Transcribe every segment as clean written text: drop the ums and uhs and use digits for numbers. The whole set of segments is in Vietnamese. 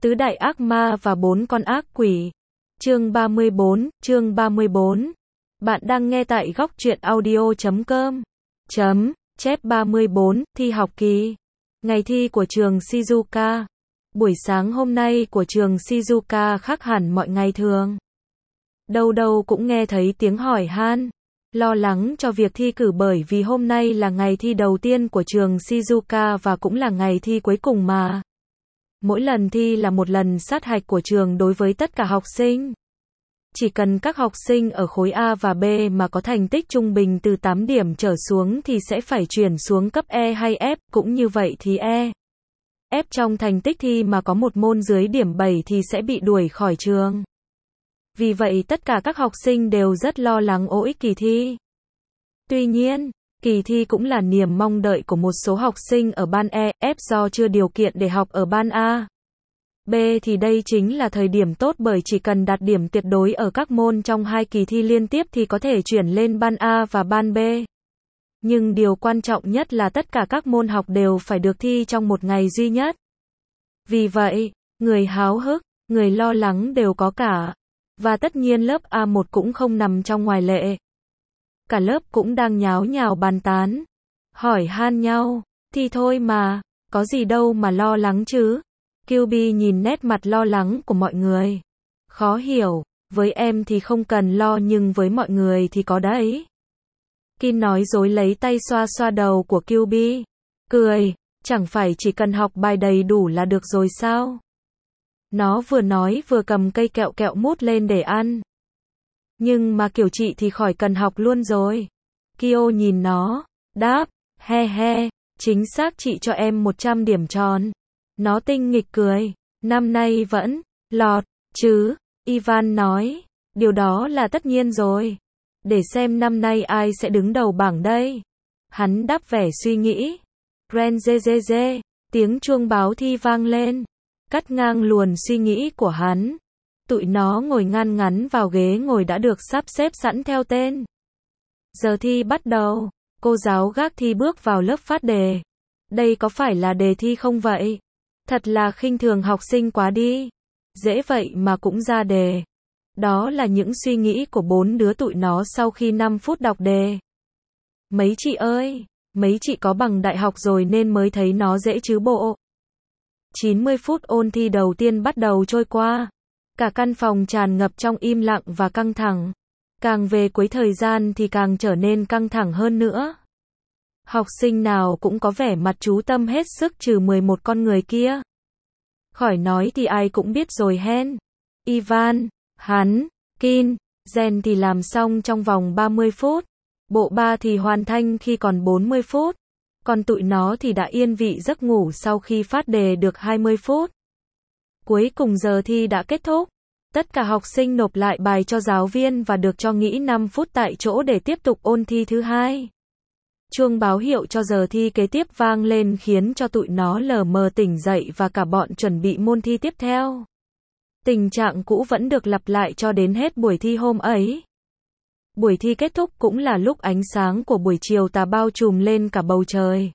Tứ đại ác ma và 4 con ác quỷ. Chương 34. Bạn đang nghe tại góc truyện audio.com. Chép 34, thi học kỳ. Ngày thi của trường Shizuoka. Buổi sáng hôm nay của trường Shizuoka khác hẳn mọi ngày thường. Đâu đâu cũng nghe thấy tiếng hỏi han, lo lắng cho việc thi cử bởi vì hôm nay là ngày thi đầu tiên của trường Shizuoka và cũng là ngày thi cuối cùng mà. Mỗi lần thi là một lần sát hạch của trường đối với tất cả học sinh. Chỉ cần các học sinh ở khối A và B mà có thành tích trung bình từ 8 điểm trở xuống thì sẽ phải chuyển xuống cấp E hay F, cũng như vậy thì E, F trong thành tích thi mà có một môn dưới điểm 7 thì sẽ bị đuổi khỏi trường. Vì vậy tất cả các học sinh đều rất lo lắng ỗi kỳ thi. Tuy nhiên, kỳ thi cũng là niềm mong đợi của một số học sinh ở ban E, F do chưa điều kiện để học ở ban A, B thì đây chính là thời điểm tốt bởi chỉ cần đạt điểm tuyệt đối ở các môn trong 2 kỳ thi liên tiếp thì có thể chuyển lên ban A và ban B. Nhưng điều quan trọng nhất là tất cả các môn học đều phải được thi trong một ngày duy nhất. Vì vậy, người háo hức, người lo lắng đều có cả. Và tất nhiên lớp A1 cũng không nằm trong ngoài lệ. Cả lớp cũng đang nháo nhào bàn tán, hỏi han nhau, thi thôi mà, có gì đâu mà lo lắng chứ. QB nhìn nét mặt lo lắng của mọi người. Khó hiểu, với em thì không cần lo nhưng với mọi người thì có đấy. Kim nói dối lấy tay xoa xoa đầu của QB. Cười, chẳng phải chỉ cần học bài đầy đủ là được rồi sao? Nó vừa nói vừa cầm cây kẹo kẹo mút lên để ăn. Nhưng mà kiểu chị thì khỏi cần học luôn rồi. Kyo nhìn nó, đáp, he he, chính xác chị cho em 100 điểm tròn. Nó tinh nghịch cười, năm nay vẫn lọt chứ, Ivan nói, điều đó là tất nhiên rồi. Để xem năm nay ai sẽ đứng đầu bảng đây. Hắn đáp vẻ suy nghĩ. Ren dê dê dê, tiếng chuông báo thi vang lên, cắt ngang luồn suy nghĩ của hắn. Tụi nó ngồi ngăn ngắn vào ghế ngồi đã được sắp xếp sẵn theo tên. Giờ thi bắt đầu, cô giáo gác thi bước vào lớp phát đề. Đây có phải là đề thi không vậy? Thật là khinh thường học sinh quá đi. Dễ vậy mà cũng ra đề. Đó là những suy nghĩ của 4 đứa tụi nó sau khi 5 phút đọc đề. Mấy chị ơi, mấy chị có bằng đại học rồi nên mới thấy nó dễ chứ bộ. 90 phút ôn thi đầu tiên bắt đầu trôi qua. Cả căn phòng tràn ngập trong im lặng và căng thẳng. Càng về cuối thời gian thì càng trở nên căng thẳng hơn nữa. Học sinh nào cũng có vẻ mặt chú tâm hết sức trừ 11 con người kia. Khỏi nói thì ai cũng biết rồi hen. Ivan, hắn, Kin, Jen thì làm xong trong vòng 30 phút. Bộ 3 thì hoàn thành khi còn 40 phút. Còn tụi nó thì đã yên vị giấc ngủ sau khi phát đề được 20 phút. Cuối cùng giờ thi đã kết thúc. Tất cả học sinh nộp lại bài cho giáo viên và được cho nghỉ 5 phút tại chỗ để tiếp tục ôn thi thứ hai. Chuông báo hiệu cho giờ thi kế tiếp vang lên khiến cho tụi nó lờ mờ tỉnh dậy và cả bọn chuẩn bị môn thi tiếp theo. Tình trạng cũ vẫn được lặp lại cho đến hết buổi thi hôm ấy. Buổi thi kết thúc cũng là lúc ánh sáng của buổi chiều tà bao trùm lên cả bầu trời.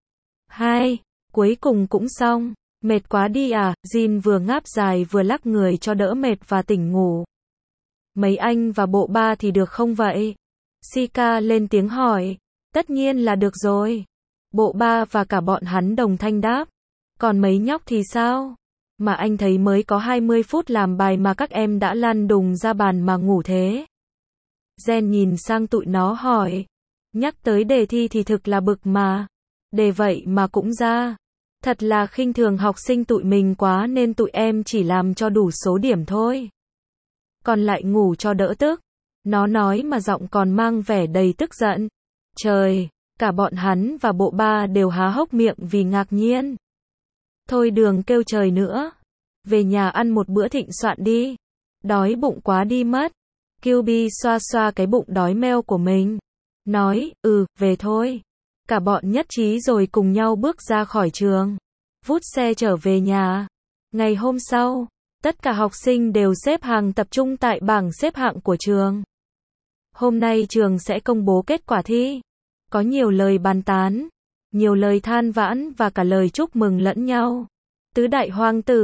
Cuối cùng cũng xong. Mệt quá đi à, Jin vừa ngáp dài vừa lắc người cho đỡ mệt và tỉnh ngủ. Mấy anh và bộ 3 thì được không vậy? Shika lên tiếng hỏi. Tất nhiên là được rồi. Bộ 3 và cả bọn hắn đồng thanh đáp. Còn mấy nhóc thì sao? Mà anh thấy mới có 20 phút làm bài mà các em đã lăn đùng ra bàn mà ngủ thế. Jen nhìn sang tụi nó hỏi. Nhắc tới đề thi thì thực là bực mà. Đề vậy mà cũng ra. Thật là khinh thường học sinh tụi mình quá nên tụi em chỉ làm cho đủ số điểm thôi. Còn lại ngủ cho đỡ tức. Nó nói mà giọng còn mang vẻ đầy tức giận. Trời, cả bọn hắn và bộ 3 đều há hốc miệng vì ngạc nhiên. Thôi đừng kêu trời nữa. Về nhà ăn một bữa thịnh soạn đi. Đói bụng quá đi mất. QB xoa xoa cái bụng đói meo của mình. Nói, về thôi. Cả bọn nhất trí rồi cùng nhau bước ra khỏi trường. Vút xe trở về nhà. Ngày hôm sau, tất cả học sinh đều xếp hàng tập trung tại bảng xếp hạng của trường. Hôm nay trường sẽ công bố kết quả thi. Có nhiều lời bàn tán, nhiều lời than vãn và cả lời chúc mừng lẫn nhau. Tứ đại hoàng tử,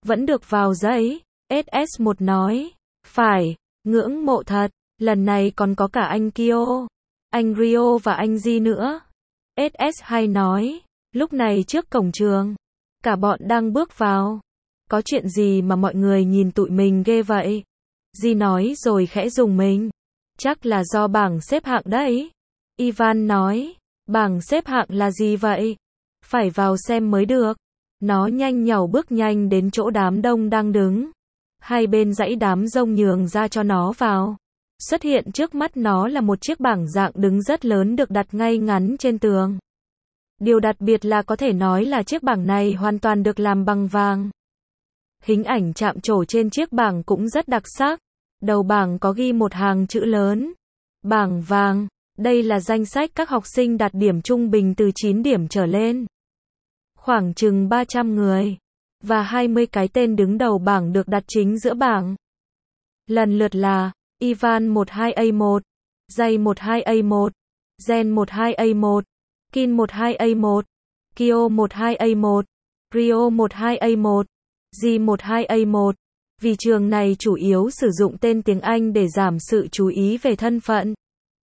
Vẫn được vào giấy, SS1 nói. Phải, ngưỡng mộ thật, lần này còn có cả anh Kyo, anh Rio và anh Ji nữa. SS2 nói, lúc này trước cổng trường, cả bọn đang bước vào. Có chuyện gì mà mọi người nhìn tụi mình ghê vậy? Ji nói rồi khẽ rùng mình. Chắc là do bảng xếp hạng đấy. Ivan nói, bảng xếp hạng là gì vậy? Phải vào xem mới được. Nó nhanh nhảu bước nhanh đến chỗ đám đông đang đứng. Hai bên dãy đám rông nhường ra cho nó vào. Xuất hiện trước mắt nó là một chiếc bảng dạng đứng rất lớn được đặt ngay ngắn trên tường. Điều đặc biệt là có thể nói là chiếc bảng này hoàn toàn được làm bằng vàng. Hình ảnh chạm trổ trên chiếc bảng cũng rất đặc sắc. Đầu bảng có ghi một hàng chữ lớn. Bảng vàng. Đây là danh sách các học sinh đạt điểm trung bình từ 9 điểm trở lên. Khoảng chừng 300 người. Và 20 cái tên đứng đầu bảng được đặt chính giữa bảng. Lần lượt là Ivan 12A1, Jay 12A1, Zen 12A1, Kin 12A1, Kyo 12A1, Rio 12A1, Ji 12A1. Vì trường này chủ yếu sử dụng tên tiếng Anh để giảm sự chú ý về thân phận.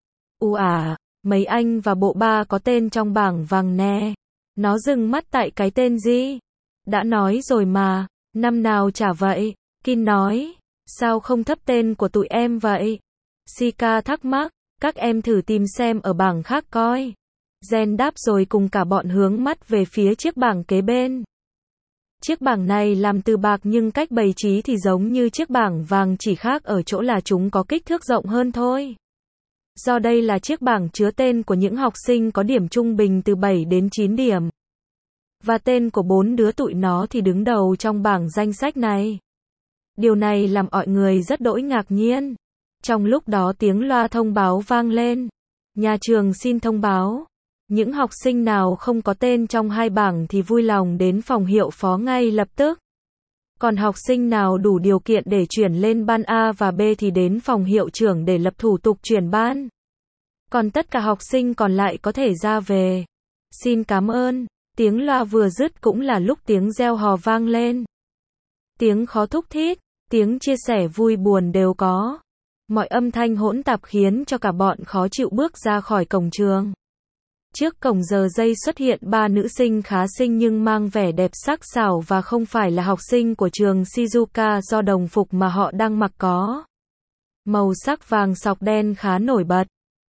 Mấy anh và bộ ba có tên trong bảng vàng nè. Nó dừng mắt tại cái tên gì? Đã nói rồi mà, năm nào chả vậy. Kin nói, sao không thấp tên của tụi em vậy? Shika thắc mắc, các em thử tìm xem ở bảng khác coi. Zen đáp rồi cùng cả bọn hướng mắt về phía chiếc bảng kế bên. Chiếc bảng này làm từ bạc nhưng cách bày trí thì giống như chiếc bảng vàng, chỉ khác ở chỗ là chúng có kích thước rộng hơn thôi. Do đây là chiếc bảng chứa tên của những học sinh có điểm trung bình từ 7 đến 9 điểm. Và tên của 4 đứa tụi nó thì đứng đầu trong bảng danh sách này. Điều này làm mọi người rất đỗi ngạc nhiên. Trong lúc đó tiếng loa thông báo vang lên. Nhà trường xin thông báo. Những học sinh nào không có tên trong hai bảng thì vui lòng đến phòng hiệu phó ngay lập tức. Còn học sinh nào đủ điều kiện để chuyển lên ban A và B thì đến phòng hiệu trưởng để lập thủ tục chuyển ban. Còn tất cả học sinh còn lại có thể ra về. Xin cảm ơn. Tiếng loa vừa dứt cũng là lúc tiếng reo hò vang lên. Tiếng khó thúc thít, tiếng chia sẻ vui buồn đều có. Mọi âm thanh hỗn tạp khiến cho cả bọn khó chịu bước ra khỏi cổng trường. Trước cổng giờ giây xuất hiện 3 nữ sinh khá xinh nhưng mang vẻ đẹp sắc sảo và không phải là học sinh của trường Shizuoka do đồng phục mà họ đang mặc có màu sắc vàng sọc đen khá nổi bật.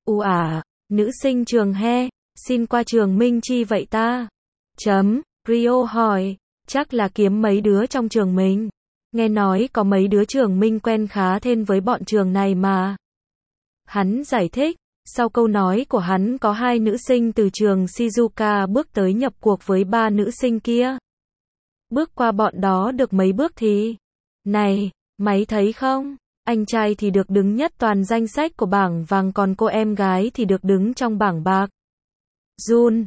Nữ sinh trường He, xin qua trường Minh Chi vậy ta? Rio hỏi, chắc là kiếm mấy đứa trong trường mình. Nghe nói có mấy đứa trường Minh quen khá thân với bọn trường này mà. Hắn giải thích, sau câu nói của hắn có 2 nữ sinh từ trường Shizuoka bước tới nhập cuộc với 3 nữ sinh kia. Bước qua bọn đó được mấy bước thì... Này, mày thấy không? Anh trai thì được đứng nhất toàn danh sách của bảng vàng còn cô em gái thì được đứng trong bảng bạc. Jun,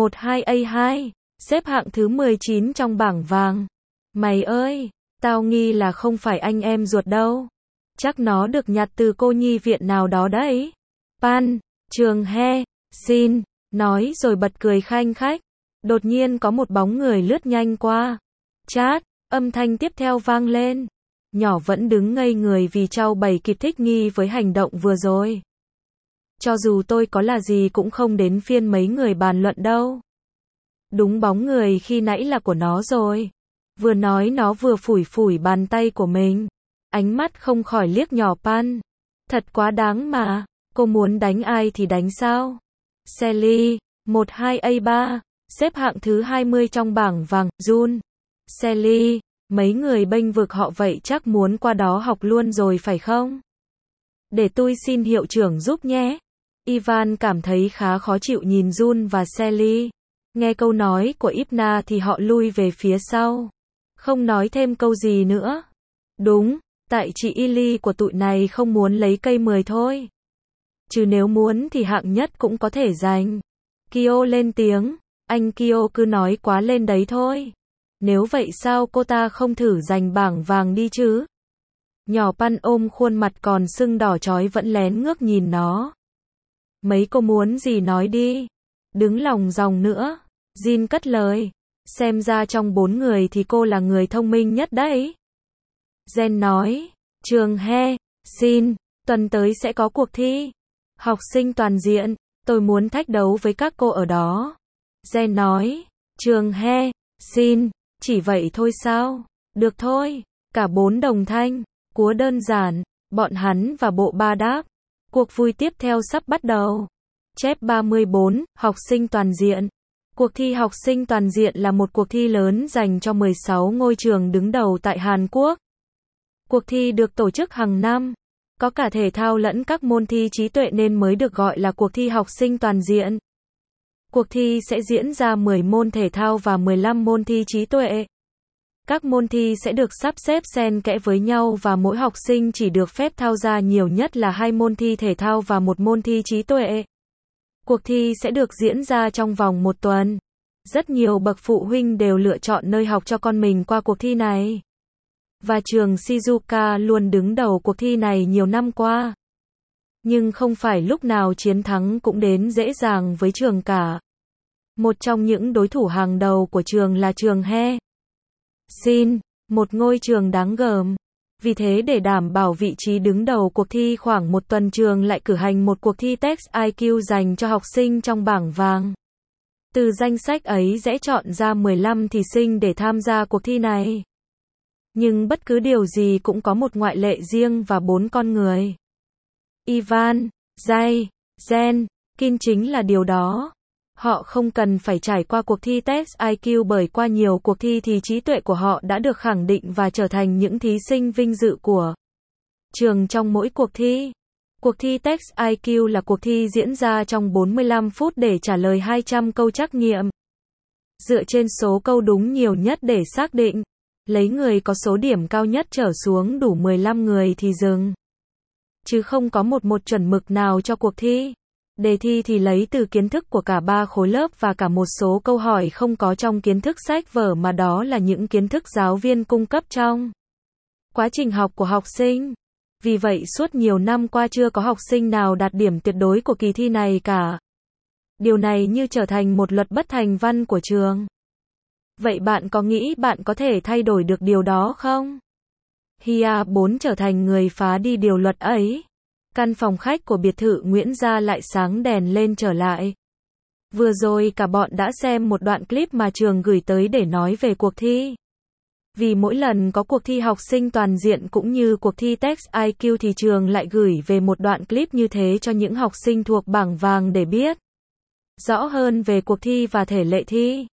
12A2, xếp hạng thứ 19 trong bảng vàng. Mày ơi, tao nghi là không phải anh em ruột đâu. Chắc nó được nhặt từ cô nhi viện nào đó đấy. Pan, trường He, xin, nói rồi bật cười khanh khách. Đột nhiên có một bóng người lướt nhanh qua. Chát, âm thanh tiếp theo vang lên. Nhỏ vẫn đứng ngây người vì trao bày kịp thích nghi với hành động vừa rồi. Cho dù tôi có là gì cũng không đến phiên mấy người bàn luận đâu. Đúng, bóng người khi nãy là của nó rồi. Vừa nói nó vừa phủi phủi bàn tay của mình. Ánh mắt không khỏi liếc nhỏ Pan. Thật quá đáng mà. Cô muốn đánh ai thì đánh sao? Sally, 12A3, xếp hạng thứ 20 trong bảng vàng. Jun, Sally, mấy người bênh vực họ vậy chắc muốn qua đó học luôn rồi phải không? Để tôi xin hiệu trưởng giúp nhé. Ivan cảm thấy khá khó chịu nhìn Jun và Sally. Nghe câu nói của Ipna thì họ lui về phía sau. Không nói thêm câu gì nữa. Đúng, tại chị Ili của tụi này không muốn lấy cây 10 thôi. Chứ nếu muốn thì hạng nhất cũng có thể giành. Kyo lên tiếng. Anh Kyo cứ nói quá lên đấy thôi. Nếu vậy sao cô ta không thử giành bảng vàng đi chứ? Nhỏ Pan ôm khuôn mặt còn sưng đỏ chói vẫn lén ngước nhìn nó. Mấy cô muốn gì nói đi. Đứng lòng dòng nữa. Jin cất lời. Xem ra trong 4 người thì cô là người thông minh nhất đấy. Jen nói, Trường He, xin, tuần tới sẽ có cuộc thi. Học sinh toàn diện, tôi muốn thách đấu với các cô ở đó. Jen nói, Trường He, xin, chỉ vậy thôi sao? Được thôi, cả 4 đồng thanh, cúa đơn giản, bọn hắn và bộ ba đáp. Cuộc vui tiếp theo sắp bắt đầu. Chép 34, học sinh toàn diện. Cuộc thi học sinh toàn diện là một cuộc thi lớn dành cho 16 ngôi trường đứng đầu tại Hàn Quốc. Cuộc thi được tổ chức hàng năm. Có cả thể thao lẫn các môn thi trí tuệ nên mới được gọi là cuộc thi học sinh toàn diện. Cuộc thi sẽ diễn ra 10 môn thể thao và 15 môn thi trí tuệ. Các môn thi sẽ được sắp xếp xen kẽ với nhau và mỗi học sinh chỉ được phép tham gia nhiều nhất là 2 môn thi thể thao và 1 môn thi trí tuệ. Cuộc thi sẽ được diễn ra trong vòng 1 tuần. Rất nhiều bậc phụ huynh đều lựa chọn nơi học cho con mình qua cuộc thi này. Và trường Shizuoka luôn đứng đầu cuộc thi này nhiều năm qua. Nhưng không phải lúc nào chiến thắng cũng đến dễ dàng với trường cả. Một trong những đối thủ hàng đầu của trường là trường He. Xin, một ngôi trường đáng gờm. Vì thế để đảm bảo vị trí đứng đầu cuộc thi khoảng 1 tuần trường lại cử hành một cuộc thi test IQ dành cho học sinh trong bảng vàng. Từ danh sách ấy sẽ chọn ra 15 thí sinh để tham gia cuộc thi này. Nhưng bất cứ điều gì cũng có một ngoại lệ riêng và 4 con người. Ivan, Jay, Jen, Kin chính là điều đó. Họ không cần phải trải qua cuộc thi test IQ bởi qua nhiều cuộc thi thì trí tuệ của họ đã được khẳng định và trở thành những thí sinh vinh dự của trường trong mỗi cuộc thi. Cuộc thi test IQ là cuộc thi diễn ra trong 45 phút để trả lời 200 câu trắc nghiệm. Dựa trên số câu đúng nhiều nhất để xác định, lấy người có số điểm cao nhất trở xuống đủ 15 người thì dừng. Chứ không có một chuẩn mực nào cho cuộc thi. Đề thi thì lấy từ kiến thức của cả 3 khối lớp và cả một số câu hỏi không có trong kiến thức sách vở mà đó là những kiến thức giáo viên cung cấp trong quá trình học của học sinh. Vì vậy suốt nhiều năm qua chưa có học sinh nào đạt điểm tuyệt đối của kỳ thi này cả. Điều này như trở thành một luật bất thành văn của trường. Vậy bạn có nghĩ bạn có thể thay đổi được điều đó không? Hia 4 trở thành người phá đi điều luật ấy. Căn phòng khách của biệt thự Nguyễn Gia lại sáng đèn lên trở lại. Vừa rồi cả bọn đã xem một đoạn clip mà trường gửi tới để nói về cuộc thi. Vì mỗi lần có cuộc thi học sinh toàn diện cũng như cuộc thi test IQ thì trường lại gửi về một đoạn clip như thế cho những học sinh thuộc bảng vàng để biết rõ hơn về cuộc thi và thể lệ thi.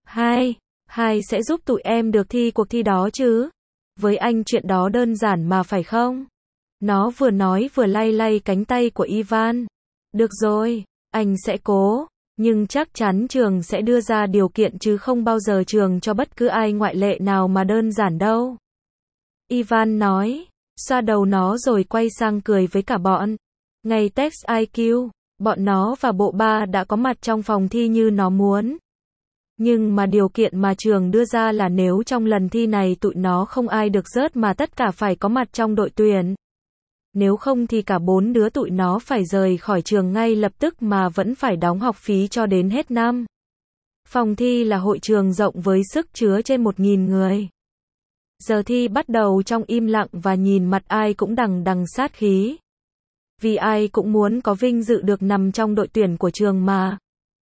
Hai sẽ giúp tụi em được thi cuộc thi đó chứ. Với anh chuyện đó đơn giản mà phải không? Nó vừa nói vừa lay lay cánh tay của Ivan. Được rồi, anh sẽ cố. Nhưng chắc chắn trường sẽ đưa ra điều kiện chứ không bao giờ trường cho bất cứ ai ngoại lệ nào mà đơn giản đâu. Ivan nói, xoa đầu nó rồi quay sang cười với cả bọn. Ngày test IQ, bọn nó và bộ ba đã có mặt trong phòng thi như nó muốn. Nhưng mà điều kiện mà trường đưa ra là nếu trong lần thi này tụi nó không ai được rớt mà tất cả phải có mặt trong đội tuyển. Nếu không thì cả 4 đứa tụi nó phải rời khỏi trường ngay lập tức mà vẫn phải đóng học phí cho đến hết năm. Phòng thi là hội trường rộng với sức chứa trên 1.000 người. Giờ thi bắt đầu trong im lặng và nhìn mặt ai cũng đằng đằng sát khí. Vì ai cũng muốn có vinh dự được nằm trong đội tuyển của trường mà.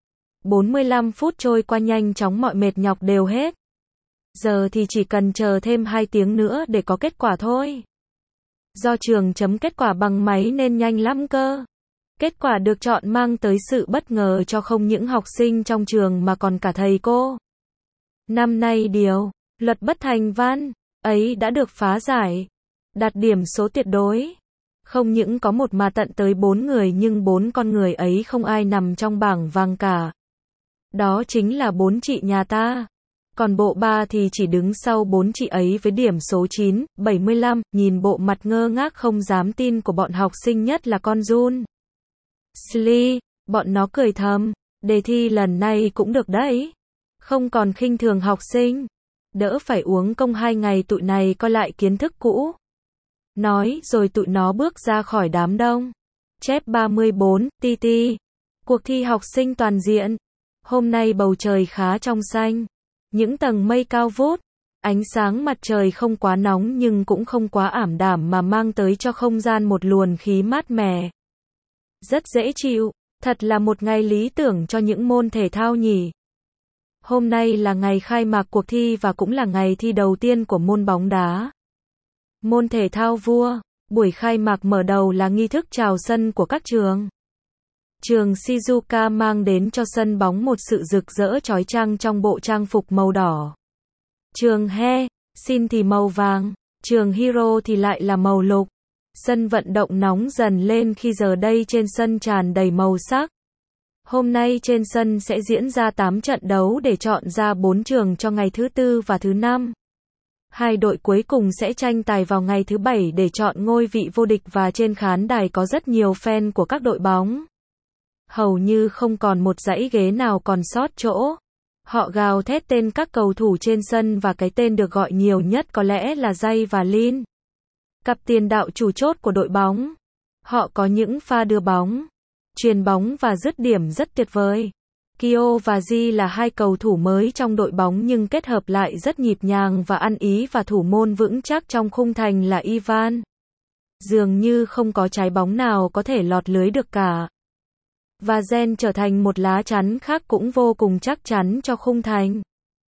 45 phút trôi qua nhanh chóng mọi mệt nhọc đều hết. Giờ thì chỉ cần chờ thêm 2 tiếng nữa để có kết quả thôi. Do trường chấm kết quả bằng máy nên nhanh lắm cơ. Kết quả được chọn mang tới sự bất ngờ cho không những học sinh trong trường mà còn cả thầy cô. Năm nay điều luật bất thành văn ấy đã được phá giải. Đạt điểm số tuyệt đối. Không những có một mà tận tới 4 người nhưng 4 con người ấy không ai nằm trong bảng vàng cả. Đó chính là 4 chị nhà ta. Còn bộ ba thì chỉ đứng sau 4 chị ấy với điểm số 9, 75, nhìn bộ mặt ngơ ngác không dám tin của bọn học sinh nhất là con Jun. Sly, bọn nó cười thầm, đề thi lần này cũng được đấy. Không còn khinh thường học sinh. Đỡ phải uống công 2 ngày tụi này coi lại kiến thức cũ. Nói rồi tụi nó bước ra khỏi đám đông. Chép 34, TT. Cuộc thi học sinh toàn diện. Hôm nay bầu trời khá trong xanh. Những tầng mây cao vút, ánh sáng mặt trời không quá nóng nhưng cũng không quá ảm đạm mà mang tới cho không gian một luồng khí mát mẻ. Rất dễ chịu, thật là một ngày lý tưởng cho những môn thể thao nhỉ. Hôm nay là ngày khai mạc cuộc thi và cũng là ngày thi đầu tiên của môn bóng đá. Môn thể thao vua, buổi khai mạc mở đầu là nghi thức chào sân của các trường. Trường Shizuoka mang đến cho sân bóng một sự rực rỡ chói chang trong bộ trang phục màu đỏ. Trường Shin thì màu vàng, trường Hiro thì lại là màu lục. Sân vận động nóng dần lên khi giờ đây trên sân tràn đầy màu sắc. Hôm nay trên sân sẽ diễn ra 8 trận đấu để chọn ra 4 trường cho ngày thứ Tư và thứ Năm. Hai đội cuối cùng sẽ tranh tài vào ngày thứ Bảy để chọn ngôi vị vô địch và trên khán đài có rất nhiều fan của các đội bóng. Hầu như không còn một dãy ghế nào còn sót chỗ. Họ gào thét tên các cầu thủ trên sân và cái tên được gọi nhiều nhất có lẽ là Jay và Lin. Cặp tiền đạo chủ chốt của đội bóng. Họ có những pha đưa bóng, chuyền bóng và dứt điểm rất tuyệt vời. Kyo và Ji là hai cầu thủ mới trong đội bóng nhưng kết hợp lại rất nhịp nhàng và ăn ý và thủ môn vững chắc trong khung thành là Ivan. Dường như không có trái bóng nào có thể lọt lưới được cả. Và Zen trở thành một lá chắn khác cũng vô cùng chắc chắn cho khung thành.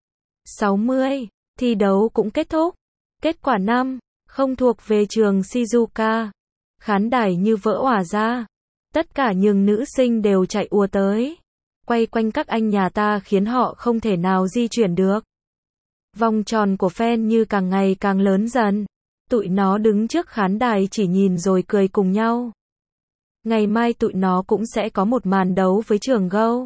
60. Thi đấu cũng kết thúc. Kết quả 5, không thuộc về trường Shizuoka. Khán đài như vỡ òa ra. Tất cả những nữ sinh đều chạy ùa tới. Quay quanh các anh nhà ta khiến họ không thể nào di chuyển được. Vòng tròn của fan như càng ngày càng lớn dần. Tụi nó đứng trước khán đài chỉ nhìn rồi cười cùng nhau. Ngày mai tụi nó cũng sẽ có một màn đấu với trường Go.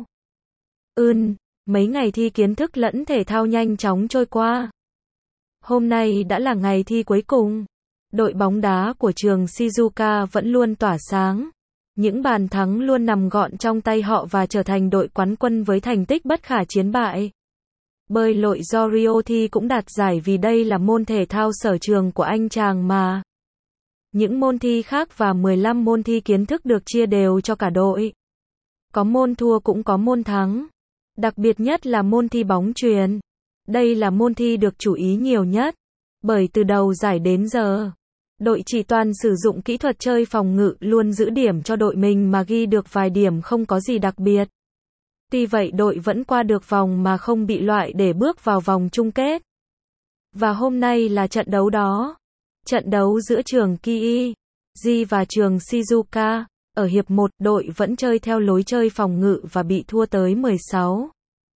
Mấy ngày thi kiến thức lẫn thể thao nhanh chóng trôi qua. Hôm nay đã là ngày thi cuối cùng. Đội bóng đá của trường Shizuoka vẫn luôn tỏa sáng. Những bàn thắng luôn nằm gọn trong tay họ và trở thành đội quán quân với thành tích bất khả chiến bại. Bơi lội do Rio thi cũng đạt giải vì đây là môn thể thao sở trường của anh chàng mà. Những môn thi khác và 15 môn thi kiến thức được chia đều cho cả đội. Có môn thua cũng có môn thắng. Đặc biệt nhất là môn thi bóng chuyền. Đây là môn thi được chú ý nhiều nhất. Bởi từ đầu giải đến giờ, đội chỉ toàn sử dụng kỹ thuật chơi phòng ngự luôn giữ điểm cho đội mình mà ghi được vài điểm không có gì đặc biệt. Tuy vậy đội vẫn qua được vòng mà không bị loại để bước vào vòng chung kết. Và hôm nay là trận đấu đó. Trận đấu giữa trường Ji và trường Shizuoka. Ở hiệp 1, đội vẫn chơi theo lối chơi phòng ngự và bị thua tới 16-9.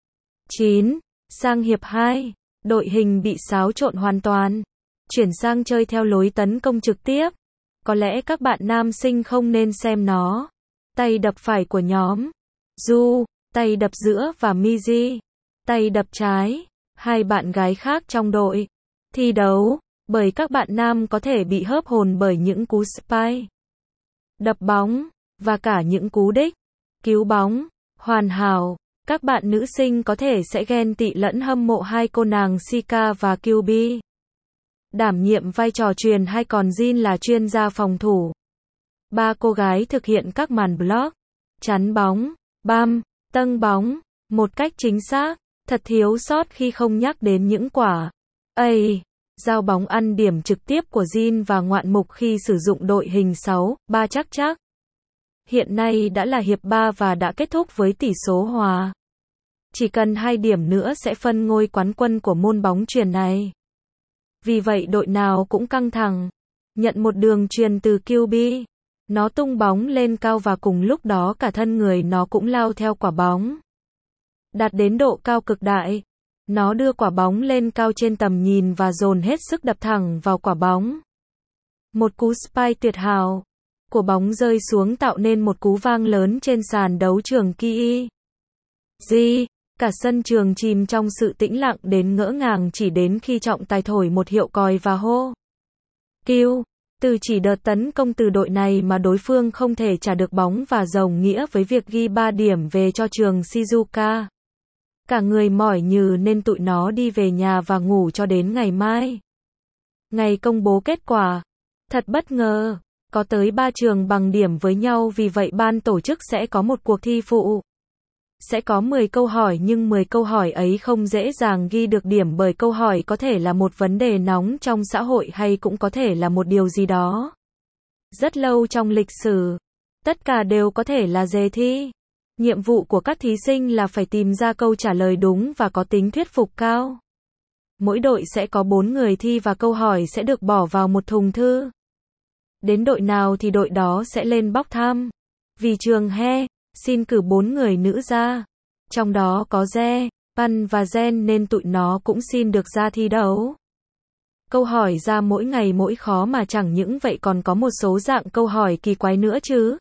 Sang hiệp 2, đội hình bị xáo trộn hoàn toàn. Chuyển sang chơi theo lối tấn công trực tiếp. Có lẽ các bạn nam sinh không nên xem nó. Tay đập phải của nhóm Ju, tay đập giữa và Miji. Tay đập trái, hai bạn gái khác trong đội thi đấu. Bởi các bạn nam có thể bị hớp hồn bởi những cú spike, đập bóng, và cả những cú đích, cứu bóng, hoàn hảo. Các bạn nữ sinh có thể sẽ ghen tị lẫn hâm mộ hai cô nàng Shika và Kyubi. Đảm nhiệm vai trò chuyền hay còn Jin là chuyên gia phòng thủ. Ba cô gái thực hiện các màn block, chắn bóng, bam, tâng bóng, một cách chính xác, thật thiếu sót khi không nhắc đến những quả giao bóng ăn điểm trực tiếp của Jin và ngoạn mục khi sử dụng đội hình 6-3 chắc. Hiện nay đã là hiệp 3 và đã kết thúc với tỷ số hòa. Chỉ cần 2 điểm nữa sẽ phân ngôi quán quân của môn bóng chuyền này. Vì vậy đội nào cũng căng thẳng. Nhận một đường chuyền từ Kyubi. Nó tung bóng lên cao và cùng lúc đó cả thân người nó cũng lao theo quả bóng. Đạt đến độ cao cực đại. Nó đưa quả bóng lên cao trên tầm nhìn và dồn hết sức đập thẳng vào quả bóng. Một cú spike tuyệt hảo của bóng rơi xuống tạo nên một cú vang lớn trên sàn đấu trường Ji. Cả sân trường chìm trong sự tĩnh lặng đến ngỡ ngàng chỉ đến khi trọng tài thổi một hiệu còi và hô Kill. Từ chỉ đợt tấn công từ đội này mà đối phương không thể trả được bóng và đồng nghĩa với việc ghi 3 điểm về cho trường Shizuoka. Cả người mỏi nhừ nên tụi nó đi về nhà và ngủ cho đến ngày mai. Ngày công bố kết quả. Thật bất ngờ. Có tới 3 trường bằng điểm với nhau vì vậy ban tổ chức sẽ có một cuộc thi phụ. Sẽ có 10 câu hỏi nhưng 10 câu hỏi ấy không dễ dàng ghi được điểm bởi câu hỏi có thể là một vấn đề nóng trong xã hội hay cũng có thể là một điều gì đó rất lâu trong lịch sử. Tất cả đều có thể là đề thi. Nhiệm vụ của các thí sinh là phải tìm ra câu trả lời đúng và có tính thuyết phục cao. Mỗi đội sẽ có 4 người thi và câu hỏi sẽ được bỏ vào một thùng thư. Đến đội nào thì đội đó sẽ lên bốc thăm. Vì trường He xin cử 4 người nữ ra. Trong đó có Je, Pan và Jen nên tụi nó cũng xin được ra thi đấu. Câu hỏi ra mỗi ngày mỗi khó mà chẳng những vậy còn có một số dạng câu hỏi kỳ quái nữa chứ.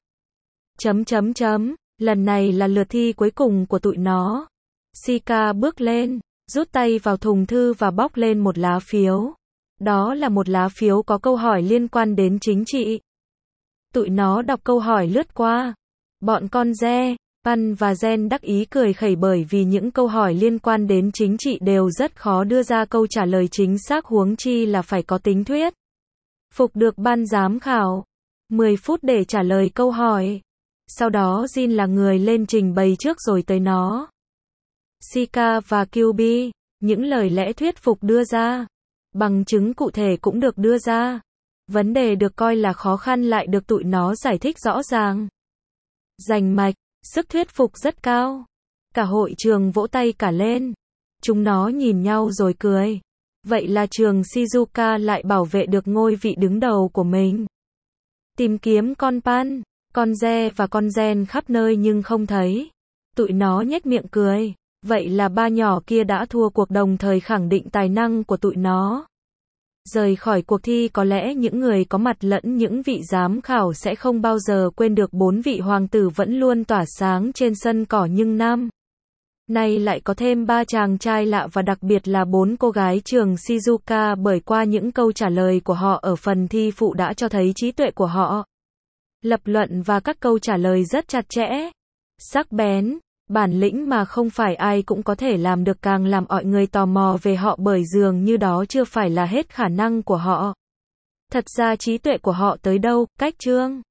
Lần này là lượt thi cuối cùng của tụi nó. Sika bước lên, rút tay vào thùng thư và bóc lên một lá phiếu. Đó là một lá phiếu có câu hỏi liên quan đến chính trị. Tụi nó đọc câu hỏi lướt qua. Bọn con Je, Pan và Jen đắc ý cười khẩy bởi vì những câu hỏi liên quan đến chính trị đều rất khó đưa ra câu trả lời chính xác huống chi là phải có tính thuyết. Phục được ban giám khảo. 10 phút để trả lời câu hỏi. Sau đó Jin là người lên trình bày trước rồi tới nó. Sika và QB, những lời lẽ thuyết phục đưa ra. Bằng chứng cụ thể cũng được đưa ra. Vấn đề được coi là khó khăn lại được tụi nó giải thích rõ ràng. Rành mạch, sức thuyết phục rất cao. Cả hội trường vỗ tay cả lên. Chúng nó nhìn nhau rồi cười. Vậy là trường Shizuoka lại bảo vệ được ngôi vị đứng đầu của mình. Tìm kiếm con Pan, con Je và con Jen khắp nơi nhưng không thấy. Tụi nó nhếch miệng cười. Vậy là ba nhỏ kia đã thua cuộc đồng thời khẳng định tài năng của tụi nó. Rời khỏi cuộc thi có lẽ những người có mặt lẫn những vị giám khảo sẽ không bao giờ quên được 4 vị hoàng tử vẫn luôn tỏa sáng trên sân cỏ nhưng năm nay lại có thêm 3 chàng trai lạ và đặc biệt là 4 cô gái trường Shizuoka bởi qua những câu trả lời của họ ở phần thi phụ đã cho thấy trí tuệ của họ. Lập luận và các câu trả lời rất chặt chẽ, sắc bén. Bản lĩnh mà không phải ai cũng có thể làm được càng làm mọi người tò mò về họ bởi dường như đó chưa phải là hết khả năng của họ. Thật ra trí tuệ của họ tới đâu, cách chương